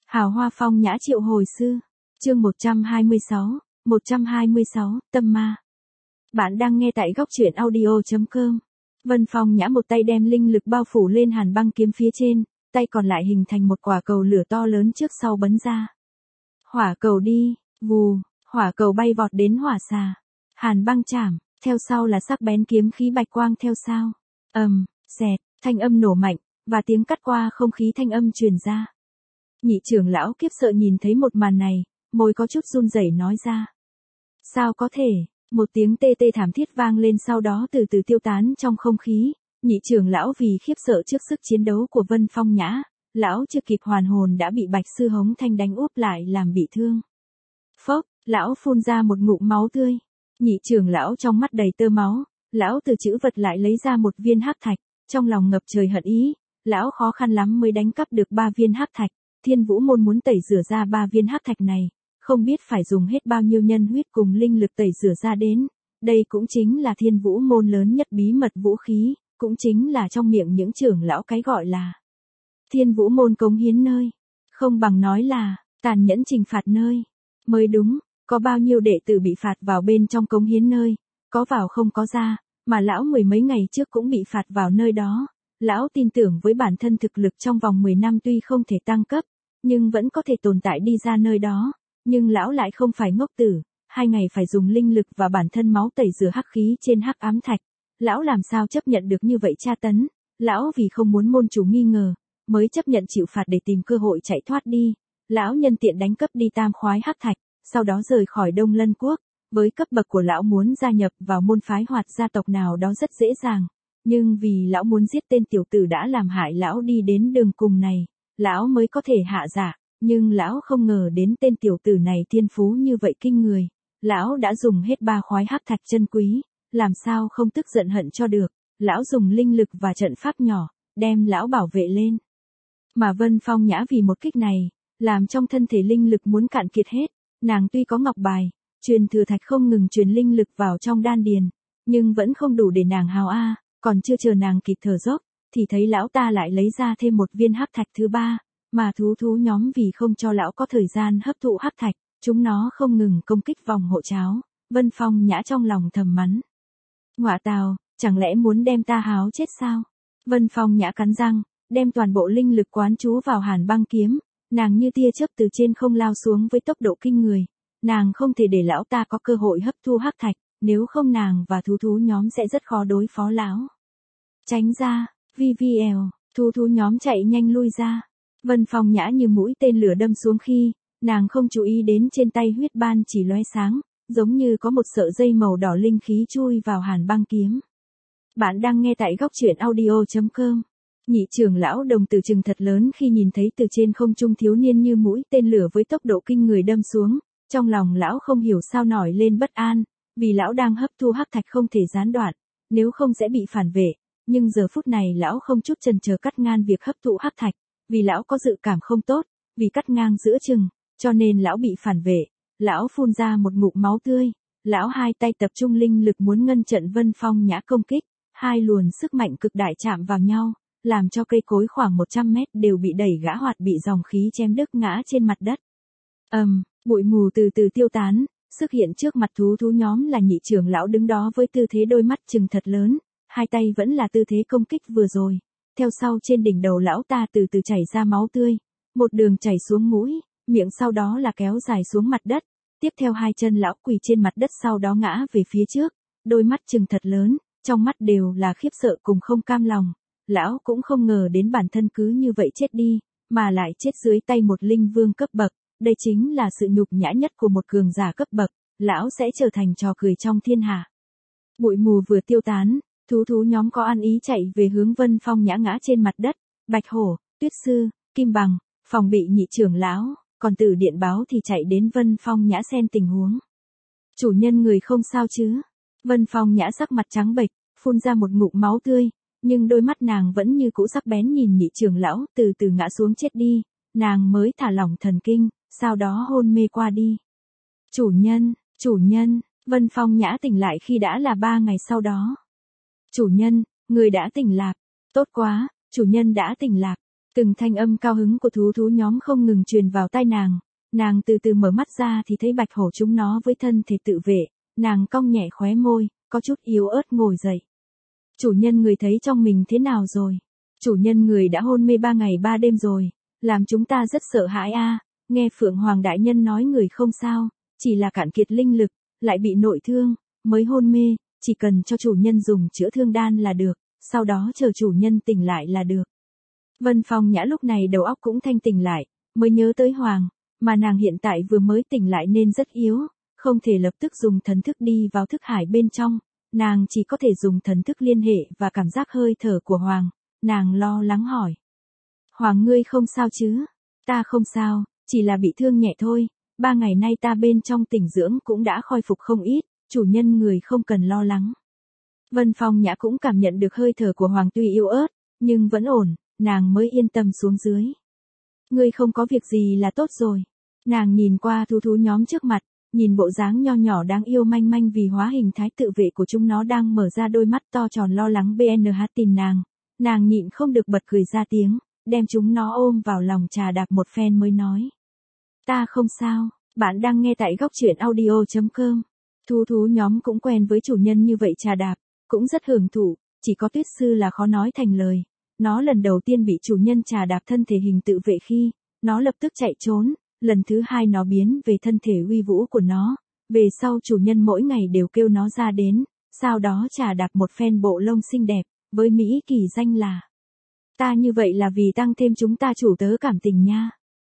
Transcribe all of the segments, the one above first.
Hào hoa phong nhã triệu hồi sư. Chương 126, tâm ma. Bạn đang nghe tại góc truyện audio.com. Vân Phong nhã một tay đem linh lực bao phủ lên hàn băng kiếm phía trên, tay còn lại hình thành một quả cầu lửa to lớn trước sau bắn ra. Hỏa cầu đi, vù, hỏa cầu bay vọt đến hỏa xà. Hàn băng chảm, theo sau là sắc bén kiếm khí bạch quang theo sau. Xẹt, thanh âm nổ mạnh, và tiếng cắt qua không khí thanh âm truyền ra. Nhị trưởng lão kiếp sợ nhìn thấy một màn này, môi có chút run rẩy nói ra. Sao có thể, một tiếng tê tê thảm thiết vang lên sau đó từ từ tiêu tán trong không khí. Nhị trưởng lão vì khiếp sợ trước sức chiến đấu của Vân Phong nhã, lão chưa kịp hoàn hồn đã bị Bạch sư Hống Thanh đánh úp lại làm bị thương. Phốc, lão phun ra một ngụm máu tươi. Nhị trưởng lão trong mắt đầy tơ máu, lão từ trữ vật lại lấy ra một viên hắc thạch, trong lòng ngập trời hận ý, lão khó khăn lắm mới đánh cắp được 3 viên hắc thạch. Thiên Vũ môn muốn tẩy rửa ra 3 viên hắc thạch này, không biết phải dùng hết bao nhiêu nhân huyết cùng linh lực tẩy rửa ra đến. Đây cũng chính là Thiên Vũ môn lớn nhất bí mật vũ khí, cũng chính là trong miệng những trưởng lão cái gọi là Thiên Vũ môn cống hiến nơi, không bằng nói là tàn nhẫn trừng phạt nơi. Mới đúng, có bao nhiêu đệ tử bị phạt vào bên trong cống hiến nơi, có vào không có ra, mà lão mười mấy ngày trước cũng bị phạt vào nơi đó. Lão tin tưởng với bản thân thực lực trong vòng 10 năm tuy không thể tăng cấp, nhưng vẫn có thể tồn tại đi ra nơi đó. Nhưng lão lại không phải ngốc tử, 2 ngày phải dùng linh lực và bản thân máu tẩy rửa hắc khí trên hắc ám thạch. Lão làm sao chấp nhận được như vậy tra tấn, lão vì không muốn môn chủ nghi ngờ, mới chấp nhận chịu phạt để tìm cơ hội chạy thoát đi. Lão nhân tiện đánh cấp đi tam khoái hắc thạch, sau đó rời khỏi Đông Lân Quốc. Với cấp bậc của lão muốn gia nhập vào môn phái hoặc gia tộc nào đó rất dễ dàng. Nhưng vì lão muốn giết tên tiểu tử đã làm hại lão đi đến đường cùng này, lão mới có thể hạ dạ, nhưng lão không ngờ đến tên tiểu tử này thiên phú như vậy kinh người. Lão đã dùng hết 3 khoái hắc thạch chân quý, làm sao không tức giận hận cho được, lão dùng linh lực và trận pháp nhỏ, đem lão bảo vệ lên. Mà Vân Phong nhã vì một kích này, làm trong thân thể linh lực muốn cạn kiệt hết, nàng tuy có ngọc bài, truyền thừa thạch không ngừng truyền linh lực vào trong đan điền, nhưng vẫn không đủ để nàng hào a. Còn chưa chờ nàng kịp thở dốc, thì thấy lão ta lại lấy ra thêm một viên hắc thạch thứ 3, mà thú nhóm vì không cho lão có thời gian hấp thụ hắc thạch, chúng nó không ngừng công kích vòng hộ cháo. Vân Phong nhã trong lòng thầm mắng. Ngọa tào, chẳng lẽ muốn đem ta háo chết sao? Vân Phong nhã cắn răng, đem toàn bộ linh lực quán trú vào hàn băng kiếm, nàng như tia chớp từ trên không lao xuống với tốc độ kinh người. Nàng không thể để lão ta có cơ hội hấp thu hắc thạch, nếu không nàng và thú nhóm sẽ rất khó đối phó lão. Tránh ra, thú nhóm chạy nhanh lui ra. Vân Phong nhã như mũi tên lửa đâm xuống khi, nàng không chú ý đến trên tay huyết ban chỉ lóe sáng, giống như có một sợi dây màu đỏ linh khí chui vào hàn băng kiếm. Bạn đang nghe tại góc truyện audio.com. Nhị trưởng lão đồng tử trừng thật lớn khi nhìn thấy từ trên không trung thiếu niên như mũi tên lửa với tốc độ kinh người đâm xuống, trong lòng lão không hiểu sao nổi lên bất an, vì lão đang hấp thu hắc thạch không thể gián đoạn, nếu không sẽ bị phản vệ. Nhưng giờ phút này lão không chút chần chờ cắt ngang việc hấp thụ hắc thạch, vì lão có dự cảm không tốt, vì cắt ngang giữa chừng, cho nên lão bị phản vệ. Lão phun ra một ngụm máu tươi, lão hai tay tập trung linh lực muốn ngăn trận Vân Phong nhã công kích, hai luồn sức mạnh cực đại chạm vào nhau, làm cho cây cối khoảng 100 mét đều bị đẩy gã hoặc bị dòng khí chém đứt ngã trên mặt đất. Bụi mù từ từ tiêu tán, xuất hiện trước mặt thú nhóm là nhị trưởng lão đứng đó với tư thế đôi mắt trừng thật lớn, hai tay vẫn là tư thế công kích vừa rồi. Theo sau trên đỉnh đầu lão ta từ từ chảy ra máu tươi, một đường chảy xuống mũi, miệng sau đó là kéo dài xuống mặt đất. Tiếp theo hai chân lão quỳ trên mặt đất sau đó ngã về phía trước, đôi mắt trừng thật lớn, trong mắt đều là khiếp sợ cùng không cam lòng. Lão cũng không ngờ đến bản thân cứ như vậy chết đi, mà lại chết dưới tay một linh vương cấp bậc. Đây chính là sự nhục nhã nhất của một cường giả cấp bậc, lão sẽ trở thành trò cười trong thiên hạ. Bụi mù vừa tiêu tán, thú nhóm có ăn ý chạy về hướng Vân Phong nhã ngã trên mặt đất. Bạch hổ, Tuyết sư, Kim bằng, phòng bị nhị trưởng lão, còn Tử điện báo thì chạy đến Vân Phong nhã xem tình huống. Chủ nhân người không sao chứ? Vân Phong nhã sắc mặt trắng bệch, phun ra một ngụm máu tươi, nhưng đôi mắt nàng vẫn như cũ sắc bén nhìn nhị trưởng lão từ từ ngã xuống chết đi, nàng mới thả lỏng thần kinh, sau đó hôn mê qua đi. Chủ nhân, Vân Phong nhã tỉnh lại khi đã là 3 ngày sau đó. Chủ nhân, người đã tỉnh lạc. Tốt quá, chủ nhân đã tỉnh lạc. Từng thanh âm cao hứng của thú nhóm không ngừng truyền vào tai nàng từ từ mở mắt ra thì thấy bạch hổ chúng nó với thân thể tự vệ, nàng cong nhẹ khóe môi, có chút yếu ớt ngồi dậy. Chủ nhân người thấy trong mình thế nào rồi? Chủ nhân người đã hôn mê 3 ngày 3 đêm rồi, làm chúng ta rất sợ hãi a. Nghe Phượng Hoàng đại nhân nói người không sao, chỉ là cạn kiệt linh lực, lại bị nội thương, mới hôn mê, chỉ cần cho chủ nhân dùng chữa thương đan là được, sau đó chờ chủ nhân tỉnh lại là được. Vân Phong Nhã lúc này đầu óc cũng thanh tỉnh lại, mới nhớ tới Hoàng, mà nàng hiện tại vừa mới tỉnh lại nên rất yếu, không thể lập tức dùng thần thức đi vào thức hải bên trong, nàng chỉ có thể dùng thần thức liên hệ và cảm giác hơi thở của Hoàng, nàng lo lắng hỏi. Hoàng ngươi không sao chứ? Ta không sao, chỉ là bị thương nhẹ thôi, 3 ngày nay ta bên trong tỉnh dưỡng cũng đã khôi phục không ít, chủ nhân người không cần lo lắng. Vân Phong Nhã cũng cảm nhận được hơi thở của Hoàng tuy yếu ớt, nhưng vẫn ổn, nàng mới yên tâm xuống dưới. Ngươi không có việc gì là tốt rồi. Nàng nhìn qua thú nhóm trước mặt, nhìn bộ dáng nho nhỏ đáng yêu manh manh vì hóa hình thái tự vệ của chúng nó đang mở ra đôi mắt to tròn lo lắng BNH tìm nàng nhịn không được bật cười ra tiếng, đem chúng nó ôm vào lòng trà đạp một phen mới nói. Ta không sao, bạn đang nghe tại góc truyện audio.com. Thú nhóm cũng quen với chủ nhân như vậy trà đạp, cũng rất hưởng thụ, chỉ có Tuyết Sư là khó nói thành lời. Nó lần đầu tiên bị chủ nhân trà đạp thân thể hình tự vệ khi, nó lập tức chạy trốn, lần thứ hai nó biến về thân thể uy vũ của nó, về sau chủ nhân mỗi ngày đều kêu nó ra đến, sau đó trà đạp một phen bộ lông xinh đẹp, với Mỹ kỳ danh là. Ta như vậy là vì tăng thêm chúng ta chủ tớ cảm tình nha.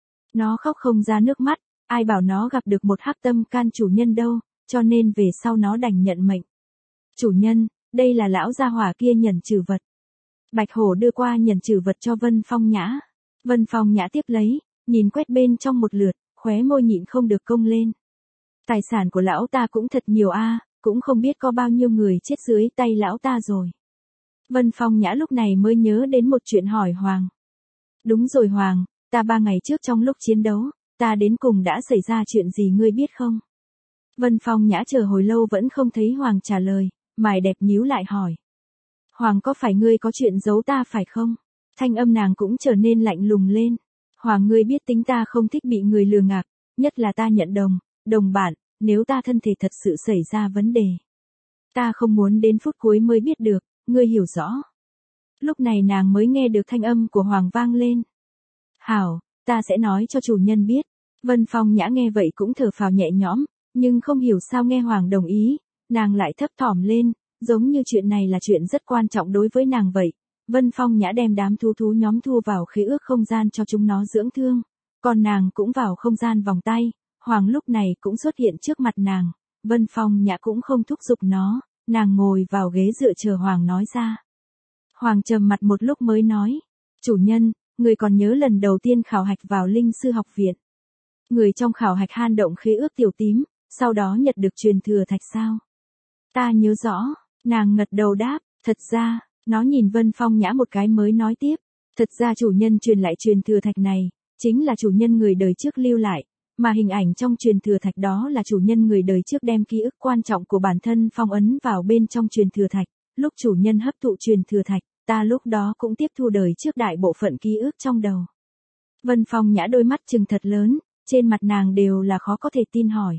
Nó khóc không ra nước mắt, ai bảo nó gặp được một hắc tâm can chủ nhân đâu, cho nên về sau nó đành nhận mệnh. Chủ nhân, đây là lão gia hỏa kia nhẫn trừ vật. Bạch hổ đưa qua nhẫn trừ vật cho Vân Phong Nhã. Vân Phong Nhã tiếp lấy, nhìn quét bên trong một lượt, khóe môi nhịn không được cong lên. Tài sản của lão ta cũng thật nhiều a, cũng không biết có bao nhiêu người chết dưới tay lão ta rồi. Vân Phong Nhã lúc này mới nhớ đến một chuyện hỏi Hoàng. Đúng rồi Hoàng, ta 3 ngày trước trong lúc chiến đấu, ta đến cùng đã xảy ra chuyện gì ngươi biết không? Vân Phong Nhã chờ hồi lâu vẫn không thấy Hoàng trả lời, mày đẹp nhíu lại hỏi. Hoàng có phải ngươi có chuyện giấu ta phải không? Thanh âm nàng cũng trở nên lạnh lùng lên. Hoàng ngươi biết tính ta không thích bị người lừa gạt, nhất là ta nhận đồng bạn, nếu ta thân thể thật sự xảy ra vấn đề. Ta không muốn đến phút cuối mới biết được, ngươi hiểu rõ. Lúc này nàng mới nghe được thanh âm của Hoàng vang lên. Hảo, ta sẽ nói cho chủ nhân biết. Vân Phong Nhã nghe vậy cũng thở phào nhẹ nhõm, nhưng không hiểu sao nghe Hoàng đồng ý, nàng lại thấp thỏm lên, giống như chuyện này là chuyện rất quan trọng đối với nàng vậy. Vân Phong Nhã đem đám thú nhóm thu vào khế ước không gian cho chúng nó dưỡng thương, còn nàng cũng vào không gian vòng tay, Hoàng lúc này cũng xuất hiện trước mặt nàng, Vân Phong Nhã cũng không thúc giục nó, nàng ngồi vào ghế dựa chờ Hoàng nói ra. Hoàng trầm mặt một lúc mới nói, chủ nhân, người còn nhớ lần đầu tiên khảo hạch vào Linh Sư học viện. Người trong khảo hạch han động khế ước tiểu tím, sau đó nhận được truyền thừa thạch sao? Ta nhớ rõ, nàng ngật đầu đáp, thật ra, nó nhìn Vân Phong Nhã một cái mới nói tiếp, thật ra chủ nhân truyền lại truyền thừa thạch này, chính là chủ nhân người đời trước lưu lại, mà hình ảnh trong truyền thừa thạch đó là chủ nhân người đời trước đem ký ức quan trọng của bản thân phong ấn vào bên trong truyền thừa thạch, lúc chủ nhân hấp thụ truyền thừa thạch, ta lúc đó cũng tiếp thu đời trước đại bộ phận ký ức trong đầu. Vân Phong Nhã đôi mắt trừng thật lớn, trên mặt nàng đều là khó có thể tin hỏi.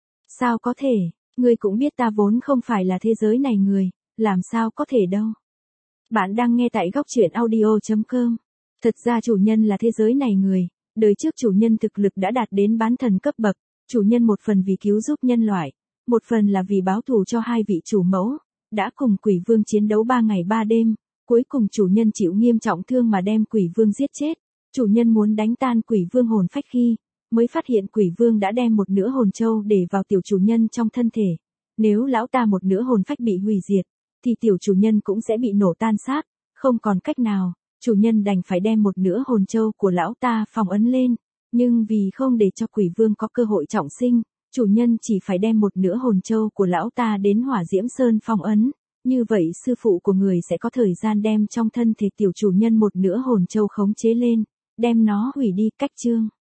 Sao có thể, ngươi cũng biết ta vốn không phải là thế giới này người, làm sao có thể đâu. Bạn đang nghe tại góc truyện audio.com. Thật ra chủ nhân là thế giới này người, đời trước chủ nhân thực lực đã đạt đến bán thần cấp bậc, chủ nhân một phần vì cứu giúp nhân loại, một phần là vì báo thù cho hai vị chủ mẫu, đã cùng quỷ vương chiến đấu 3 ngày 3 đêm, cuối cùng chủ nhân chịu nghiêm trọng thương mà đem quỷ vương giết chết. Chủ nhân muốn đánh tan quỷ vương hồn phách khi, mới phát hiện quỷ vương đã đem một nửa hồn châu để vào tiểu chủ nhân trong thân thể. Nếu lão ta một nửa hồn phách bị hủy diệt, thì tiểu chủ nhân cũng sẽ bị nổ tan xác, không còn cách nào, chủ nhân đành phải đem một nửa hồn châu của lão ta phong ấn lên, nhưng vì không để cho quỷ vương có cơ hội trọng sinh, chủ nhân chỉ phải đem một nửa hồn châu của lão ta đến Hỏa Diễm Sơn phong ấn, như vậy sư phụ của người sẽ có thời gian đem trong thân thể tiểu chủ nhân một nửa hồn châu khống chế lên, đem nó hủy đi cách chương.